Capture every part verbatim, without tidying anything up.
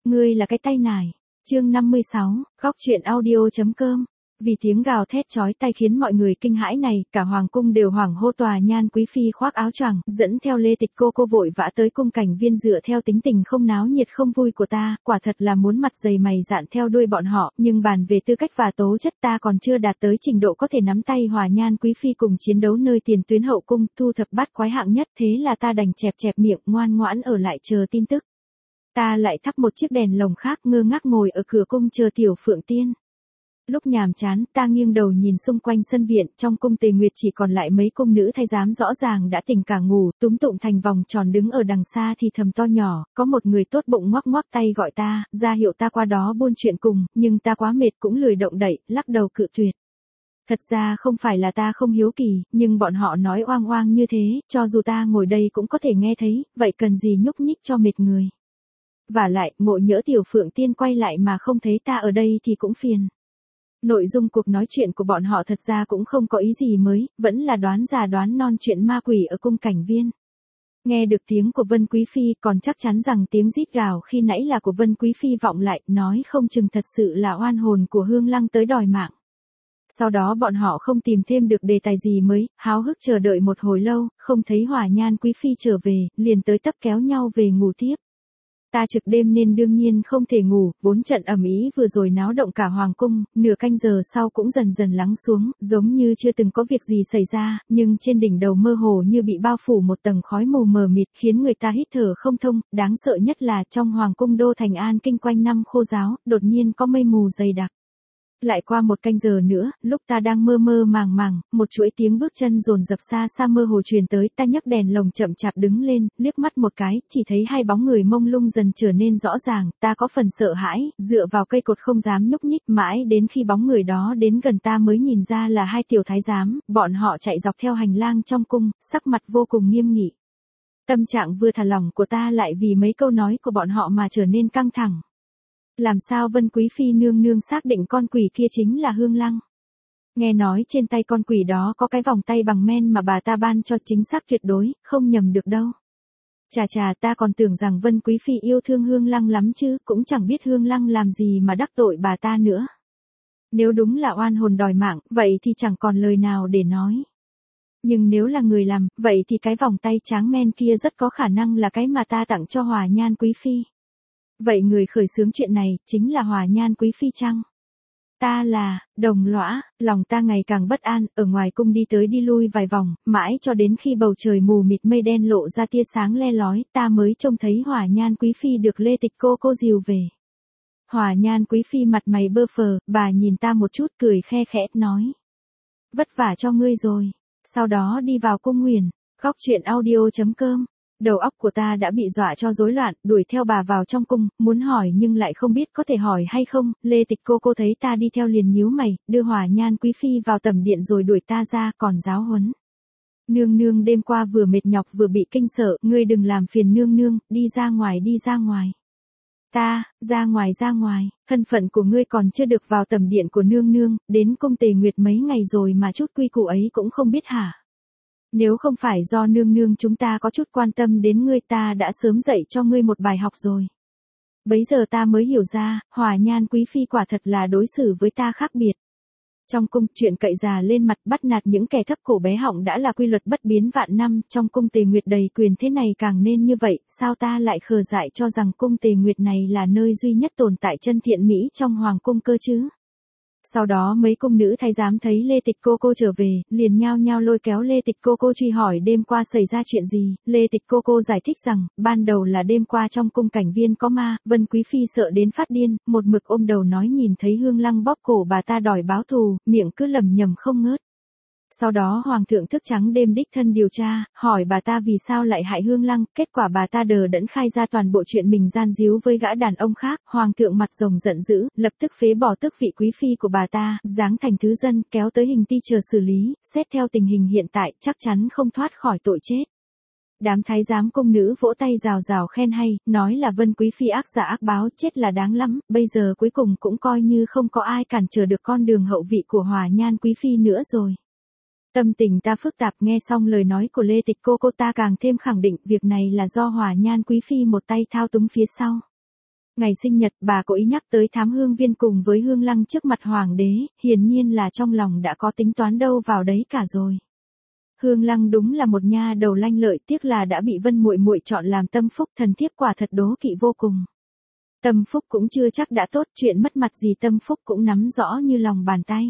Ngươi là cái tay nải. Chương năm mươi sáu, góc truyện audio.com. Vì tiếng gào thét chói tai khiến mọi người kinh hãi này, cả hoàng cung đều hoảng hô. Tòa Nhan quý phi khoác áo choàng, dẫn theo Lê Tịch cô cô vội vã tới cung Cảnh Viên. Dựa theo tính tình không náo nhiệt không vui của ta, quả thật là muốn mặt dày mày dạn theo đuôi bọn họ, nhưng bàn về tư cách và tố chất ta còn chưa đạt tới trình độ có thể nắm tay Hòa Nhan quý phi cùng chiến đấu nơi tiền tuyến hậu cung, thu thập bát quái hạng nhất. Thế là ta đành chẹp chẹp miệng, ngoan ngoãn ở lại chờ tin tức. Ta lại thắp một chiếc đèn lồng khác, ngơ ngác ngồi ở cửa cung chờ Tiểu Phượng Tiên. Lúc nhàm chán, ta nghiêng đầu nhìn xung quanh sân viện, trong cung Tề Nguyệt chỉ còn lại mấy cung nữ thái giám rõ ràng đã tỉnh cả ngủ, túm tụm thành vòng tròn đứng ở đằng xa thì thầm to nhỏ, có một người tốt bụng ngoắc ngoắc tay gọi ta, ra hiệu ta qua đó buôn chuyện cùng, nhưng ta quá mệt cũng lười động đậy, lắc đầu cự tuyệt. Thật ra không phải là ta không hiếu kỳ, nhưng bọn họ nói oang oang như thế, cho dù ta ngồi đây cũng có thể nghe thấy, vậy cần gì nhúc nhích cho mệt người. Vả lại, ngộ nhỡ Tiểu Phượng Tiên quay lại mà không thấy ta ở đây thì cũng phiền. Nội dung cuộc nói chuyện của bọn họ thật ra cũng không có ý gì mới, vẫn là đoán già đoán non chuyện ma quỷ ở cung Cảnh Viên. Nghe được tiếng của Vân Quý Phi, còn chắc chắn rằng tiếng rít gào khi nãy là của Vân Quý Phi vọng lại, nói không chừng thật sự là oan hồn của Hương Lăng tới đòi mạng. Sau đó bọn họ không tìm thêm được đề tài gì mới, háo hức chờ đợi một hồi lâu, không thấy Hòa Nhan quý phi trở về, liền tới tấp kéo nhau về ngủ tiếp. Ta trực đêm nên đương nhiên không thể ngủ, vốn trận ầm ĩ vừa rồi náo động cả hoàng cung, nửa canh giờ sau cũng dần dần lắng xuống, giống như chưa từng có việc gì xảy ra, nhưng trên đỉnh đầu mơ hồ như bị bao phủ một tầng khói mù mờ mịt khiến người ta hít thở không thông, đáng sợ nhất là trong hoàng cung đô thành An Kinh quanh năm khô ráo, đột nhiên có mây mù dày đặc. Lại qua một canh giờ nữa, lúc ta đang mơ mơ màng màng, một chuỗi tiếng bước chân dồn dập xa xa mơ hồ truyền tới, ta nhấc đèn lồng chậm chạp đứng lên, liếc mắt một cái, chỉ thấy hai bóng người mông lung dần trở nên rõ ràng, ta có phần sợ hãi, dựa vào cây cột không dám nhúc nhích, mãi đến khi bóng người đó đến gần ta mới nhìn ra là hai tiểu thái giám, bọn họ chạy dọc theo hành lang trong cung, sắc mặt vô cùng nghiêm nghị. Tâm trạng vừa thả lỏng của ta lại vì mấy câu nói của bọn họ mà trở nên căng thẳng. Làm sao Vân Quý Phi nương nương xác định con quỷ kia chính là Hương Lăng? Nghe nói trên tay con quỷ đó có cái vòng tay bằng men mà bà ta ban cho chính xác tuyệt đối, không nhầm được đâu. Chà chà, ta còn tưởng rằng Vân Quý Phi yêu thương Hương Lăng lắm chứ, cũng chẳng biết Hương Lăng làm gì mà đắc tội bà ta nữa. Nếu đúng là oan hồn đòi mạng, vậy thì chẳng còn lời nào để nói. Nhưng nếu là người làm, vậy thì cái vòng tay tráng men kia rất có khả năng là cái mà ta tặng cho Hòa Nhan quý phi. Vậy người khởi xướng chuyện này, chính là Hòa Nhan quý phi chăng? Ta là, Đồng Lõa, lòng ta ngày càng bất an, ở ngoài cung đi tới đi lui vài vòng, mãi cho đến khi bầu trời mù mịt mây đen lộ ra tia sáng le lói, ta mới trông thấy Hòa Nhan quý phi được Lê Tịch cô cô dìu về. Hòa Nhan quý phi mặt mày bơ phờ, bà nhìn ta một chút cười khe khẽ, nói. Vất vả cho ngươi rồi. Sau đó đi vào cung nguyền, góc truyện audio.com. Đầu óc của ta đã bị dọa cho rối loạn, đuổi theo bà vào trong cung, muốn hỏi nhưng lại không biết có thể hỏi hay không. Lê Tịch cô cô thấy ta đi theo liền nhíu mày, đưa Hòa Nhan quý phi vào tầm điện rồi đuổi ta ra, còn giáo huấn. Nương nương đêm qua vừa mệt nhọc vừa bị kinh sợ, ngươi đừng làm phiền nương nương, đi ra ngoài đi ra ngoài. Ta, ra ngoài ra ngoài, thân phận của ngươi còn chưa được vào tầm điện của nương nương, đến cung Tề Nguyệt mấy ngày rồi mà chút quy củ ấy cũng không biết hả? Nếu không phải do nương nương chúng ta có chút quan tâm đến ngươi ta đã sớm dạy cho ngươi một bài học rồi. Bấy giờ ta mới hiểu ra, Hòa Nhan quý phi quả thật là đối xử với ta khác biệt. Trong cung, chuyện cậy già lên mặt bắt nạt những kẻ thấp cổ bé họng đã là quy luật bất biến vạn năm, trong cung Tề Nguyệt đầy quyền thế này càng nên như vậy, sao ta lại khờ dại cho rằng cung Tề Nguyệt này là nơi duy nhất tồn tại chân thiện mỹ trong hoàng cung cơ chứ? Sau đó mấy cung nữ thái giám thấy Lê Tịch cô cô trở về, liền nhao nhao lôi kéo Lê Tịch cô cô truy hỏi đêm qua xảy ra chuyện gì. Lê Tịch cô cô giải thích rằng, ban đầu là đêm qua trong cung Cảnh Viên có ma, Vân Quý Phi sợ đến phát điên, một mực ôm đầu nói nhìn thấy Hương Lăng bóp cổ bà ta đòi báo thù, miệng cứ lẩm nhẩm không ngớt. Sau đó Hoàng thượng thức trắng đêm đích thân điều tra, hỏi bà ta vì sao lại hại Hương Lăng, kết quả bà ta đờ đẫn khai ra toàn bộ chuyện mình gian díu với gã đàn ông khác. Hoàng thượng mặt rồng giận dữ, lập tức phế bỏ tước vị quý phi của bà ta, giáng thành thứ dân, kéo tới hình ti chờ xử lý, xét theo tình hình hiện tại, chắc chắn không thoát khỏi tội chết. Đám thái giám cung nữ vỗ tay rào rào khen hay, nói là Vân quý phi ác giả ác báo, chết là đáng lắm, bây giờ cuối cùng cũng coi như không có ai cản trở được con đường hậu vị của Hòa Nhan quý phi nữa rồi. Tâm tình ta phức tạp, nghe xong lời nói của Lê Tịch cô cô ta càng thêm khẳng định việc này là do Hòa Nhan quý phi một tay thao túng phía sau. Ngày sinh nhật bà cố ý nhắc tới thám hương viên cùng với Hương Lăng trước mặt hoàng đế, hiển nhiên là trong lòng đã có tính toán đâu vào đấy cả rồi. Hương Lăng đúng là một nha đầu lanh lợi, tiếc là đã bị Vân muội muội chọn làm tâm phúc, thần thiếp quả thật đố kỵ vô cùng. Tâm phúc cũng chưa chắc đã tốt, chuyện mất mặt gì tâm phúc cũng nắm rõ như lòng bàn tay.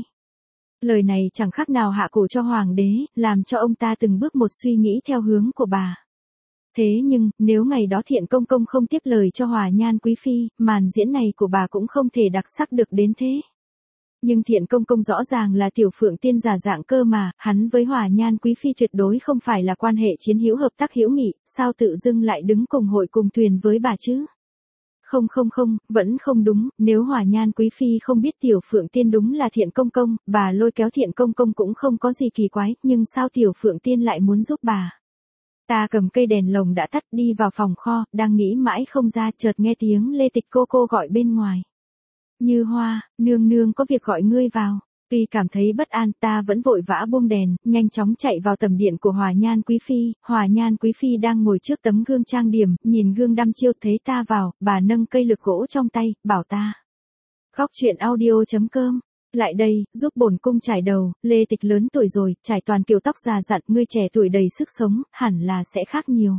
Lời này chẳng khác nào hạ cổ cho hoàng đế, làm cho ông ta từng bước một suy nghĩ theo hướng của bà. Thế nhưng, nếu ngày đó Thiện Công Công không tiếp lời cho Hòa Nhan Quý Phi, màn diễn này của bà cũng không thể đặc sắc được đến thế. Nhưng Thiện Công Công rõ ràng là Tiểu Phượng Tiên giả dạng cơ mà, hắn với Hòa Nhan Quý Phi tuyệt đối không phải là quan hệ chiến hữu hợp tác hữu nghị, sao tự dưng lại đứng cùng hội cùng thuyền với bà chứ? Không không không, vẫn không đúng, nếu Hòa Nhan Quý Phi không biết Tiểu Phượng Tiên đúng là Thiện Công Công, bà lôi kéo Thiện Công Công cũng không có gì kỳ quái, nhưng sao Tiểu Phượng Tiên lại muốn giúp bà? Ta cầm cây đèn lồng đã tắt đi vào phòng kho, đang nghĩ mãi không ra, chợt nghe tiếng Lê Tịch cô cô gọi bên ngoài. Như Hoa, nương nương có việc gọi ngươi vào. Tuy cảm thấy bất an, ta vẫn vội vã buông đèn, nhanh chóng chạy vào tầm điện của Hòa Nhan Quý Phi. Hòa Nhan Quý Phi đang ngồi trước tấm gương trang điểm, nhìn gương đăm chiêu, thấy ta vào, bà nâng cây lược gỗ trong tay, bảo ta. Góc truyện audio chấm com. Lại đây, giúp bổn cung chải đầu. Lê Tịch lớn tuổi rồi, trải toàn kiểu tóc già dặn, ngươi trẻ tuổi đầy sức sống, hẳn là sẽ khác nhiều.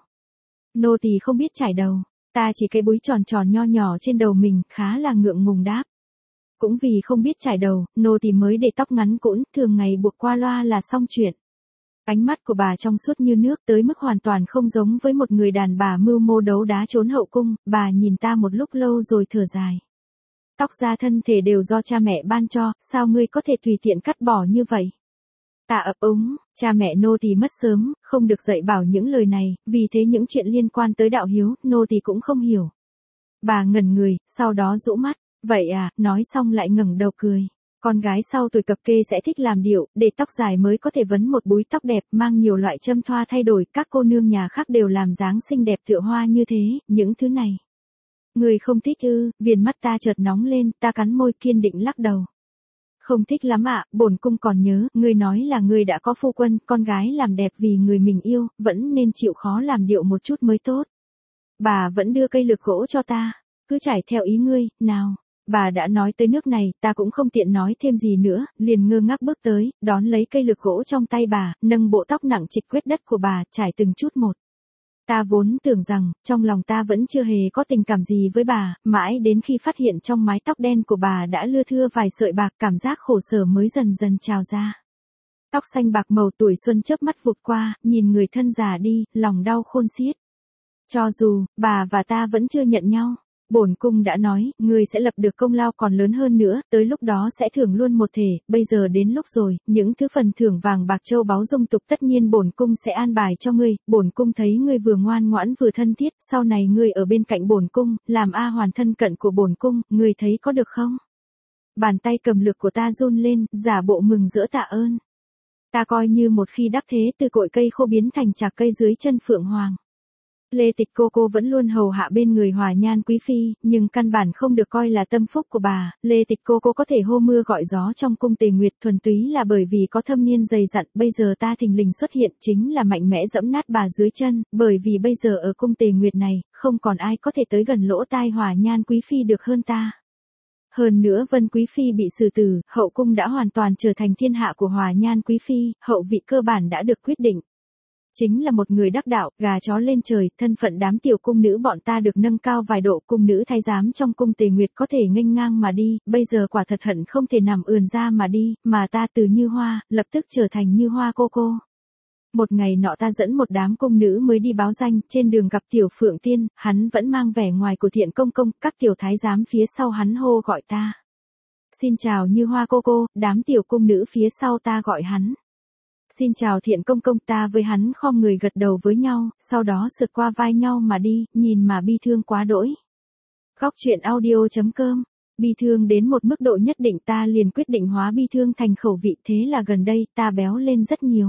Nô tỳ không biết chải đầu, ta chỉ cái búi tròn tròn nho nhỏ trên đầu mình, khá là ngượng ngùng đáp. Cũng vì không biết chải đầu, nô tỳ mới để tóc ngắn cũn, thường ngày buộc qua loa là xong chuyện. Ánh mắt của bà trong suốt như nước, tới mức hoàn toàn không giống với một người đàn bà mưu mô đấu đá trốn hậu cung. Bà nhìn ta một lúc lâu rồi thở dài. Tóc da thân thể đều do cha mẹ ban cho, sao ngươi có thể tùy tiện cắt bỏ như vậy? Ta ấp úng, cha mẹ nô tỳ mất sớm, không được dạy bảo những lời này, vì thế những chuyện liên quan tới đạo hiếu, nô tỳ cũng không hiểu. Bà ngẩn người, sau đó rũ mắt. Vậy à, nói xong lại ngẩng đầu cười. Con gái sau tuổi cập kê sẽ thích làm điệu, để tóc dài mới có thể vấn một búi tóc đẹp, mang nhiều loại châm thoa thay đổi, các cô nương nhà khác đều làm dáng xinh đẹp tựa hoa như thế, những thứ này. Người không thích ư? Viền mắt ta chợt nóng lên, ta cắn môi kiên định lắc đầu. Không thích lắm ạ, bổn cung còn nhớ, ngươi nói là ngươi đã có phu quân, con gái làm đẹp vì người mình yêu, vẫn nên chịu khó làm điệu một chút mới tốt. Bà vẫn đưa cây lược gỗ cho ta, cứ trải theo ý ngươi, nào. Bà đã nói tới nước này, ta cũng không tiện nói thêm gì nữa, liền ngơ ngác bước tới, đón lấy cây lược gỗ trong tay bà, nâng bộ tóc nặng trịch quét đất của bà, trải từng chút một. Ta vốn tưởng rằng, trong lòng ta vẫn chưa hề có tình cảm gì với bà, mãi đến khi phát hiện trong mái tóc đen của bà đã lưa thưa vài sợi bạc, cảm giác khổ sở mới dần dần trào ra. Tóc xanh bạc màu tuổi xuân chớp mắt vụt qua, nhìn người thân già đi, lòng đau khôn xiết. Cho dù, bà và ta vẫn chưa nhận nhau. Bổn cung đã nói, ngươi sẽ lập được công lao còn lớn hơn nữa, tới lúc đó sẽ thưởng luôn một thể, bây giờ đến lúc rồi, những thứ phần thưởng vàng bạc châu báu dung tục tất nhiên bổn cung sẽ an bài cho ngươi, bổn cung thấy ngươi vừa ngoan ngoãn vừa thân thiết, sau này ngươi ở bên cạnh bổn cung, làm A Hoàn thân cận của bổn cung, ngươi thấy có được không? Bàn tay cầm lược của ta run lên, giả bộ mừng rỡ tạ ơn. Ta coi như một khi đắc thế từ cội cây khô biến thành chạc cây dưới chân Phượng Hoàng. Lê Tịch cô cô vẫn luôn hầu hạ bên người Hòa Nhan Quý Phi, nhưng căn bản không được coi là tâm phúc của bà. Lê Tịch cô cô có thể hô mưa gọi gió trong cung Tề Nguyệt thuần túy là bởi vì có thâm niên dày dặn. Bây giờ ta thình lình xuất hiện chính là mạnh mẽ dẫm nát bà dưới chân, bởi vì bây giờ ở cung Tề Nguyệt này, không còn ai có thể tới gần lỗ tai Hòa Nhan Quý Phi được hơn ta. Hơn nữa Vân Quý Phi bị xử tử, hậu cung đã hoàn toàn trở thành thiên hạ của Hòa Nhan Quý Phi, hậu vị cơ bản đã được quyết định. Chính là một người đắc đạo, gà chó lên trời, thân phận đám tiểu cung nữ bọn ta được nâng cao vài độ, cung nữ thái giám trong cung Tề Nguyệt có thể nghênh ngang mà đi, bây giờ quả thật hận không thể nằm ườn ra mà đi, mà ta từ Như Hoa, lập tức trở thành Như Hoa cô cô. Một ngày nọ ta dẫn một đám cung nữ mới đi báo danh, trên đường gặp Tiểu Phượng Tiên, hắn vẫn mang vẻ ngoài của Thiện Công Công, các tiểu thái giám phía sau hắn hô gọi ta. Xin chào Như Hoa cô cô, đám tiểu cung nữ phía sau ta gọi hắn. Xin chào Thiện Công Công, ta với hắn khom người gật đầu với nhau, sau đó sượt qua vai nhau mà đi, nhìn mà bi thương quá đỗi. Góc truyện audio chấm com. Bi thương đến một mức độ nhất định ta liền quyết định hóa bi thương thành khẩu vị, thế là gần đây ta béo lên rất nhiều.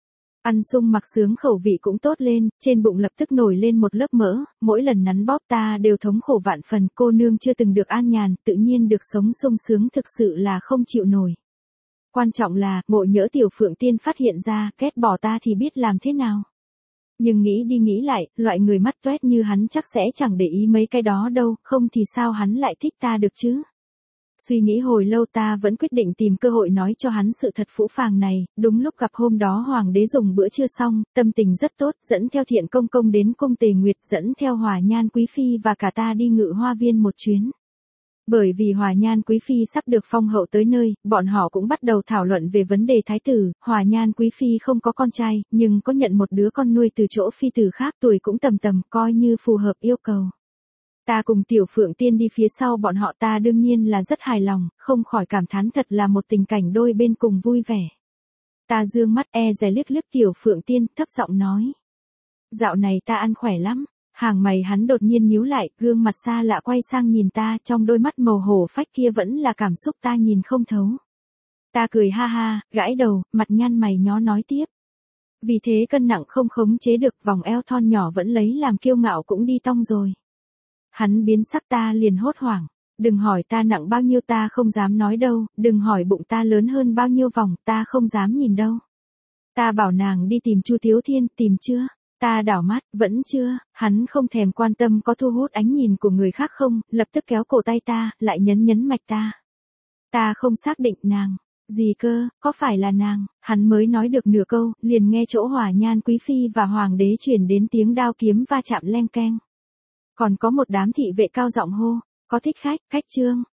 Ăn sung mặc sướng khẩu vị cũng tốt lên, trên bụng lập tức nổi lên một lớp mỡ, mỗi lần nắn bóp ta đều thống khổ vạn phần, cô nương chưa từng được an nhàn, tự nhiên được sống sung sướng thực sự là không chịu nổi. Quan trọng là, ngộ nhỡ Tiểu Phượng Tiên phát hiện ra, ghét bỏ ta thì biết làm thế nào. Nhưng nghĩ đi nghĩ lại, loại người mắt toét như hắn chắc sẽ chẳng để ý mấy cái đó đâu, không thì sao hắn lại thích ta được chứ? Suy nghĩ hồi lâu ta vẫn quyết định tìm cơ hội nói cho hắn sự thật phũ phàng này, đúng lúc gặp hôm đó hoàng đế dùng bữa trưa xong, tâm tình rất tốt, dẫn theo Thiện Công Công đến cung Tề Nguyệt, dẫn theo Hòa Nhan Quý Phi và cả ta đi Ngự Hoa Viên một chuyến. Bởi vì Hòa Nhan Quý Phi sắp được phong hậu tới nơi, bọn họ cũng bắt đầu thảo luận về vấn đề thái tử. Hòa Nhan Quý Phi không có con trai, nhưng có nhận một đứa con nuôi từ chỗ phi tử khác, tuổi cũng tầm tầm, coi như phù hợp yêu cầu. Ta cùng Tiểu Phượng Tiên đi phía sau bọn họ, ta đương nhiên là rất hài lòng, không khỏi cảm thán thật là một tình cảnh đôi bên cùng vui vẻ. Ta dương mắt e dè liếc liếc Tiểu Phượng Tiên, thấp giọng nói. Dạo này ta ăn khỏe lắm. Hàng mày hắn đột nhiên nhíu lại, gương mặt xa lạ quay sang nhìn ta, trong đôi mắt màu hổ phách kia vẫn là cảm xúc ta nhìn không thấu. Ta cười ha ha, gãi đầu, mặt nhăn mày nhó nói tiếp. Vì thế cân nặng không khống chế được, vòng eo thon nhỏ vẫn lấy làm kiêu ngạo cũng đi tong rồi. Hắn biến sắc, ta liền hốt hoảng. Đừng hỏi ta nặng bao nhiêu, ta không dám nói đâu, đừng hỏi bụng ta lớn hơn bao nhiêu vòng, ta không dám nhìn đâu. Ta bảo nàng đi tìm Chu Thiếu Thiên, tìm chưa? Ta đảo mắt, vẫn chưa. Hắn không thèm quan tâm có thu hút ánh nhìn của người khác không, lập tức kéo cổ tay ta, lại nhấn nhấn mạch ta. Ta không xác định. Nàng, gì cơ, có phải là nàng? Hắn mới nói được nửa câu, liền nghe chỗ Hòa Nhan Quý Phi và Hoàng đế truyền đến tiếng đao kiếm va chạm leng keng. Còn có một đám thị vệ cao giọng hô, có thích khách, khách trương.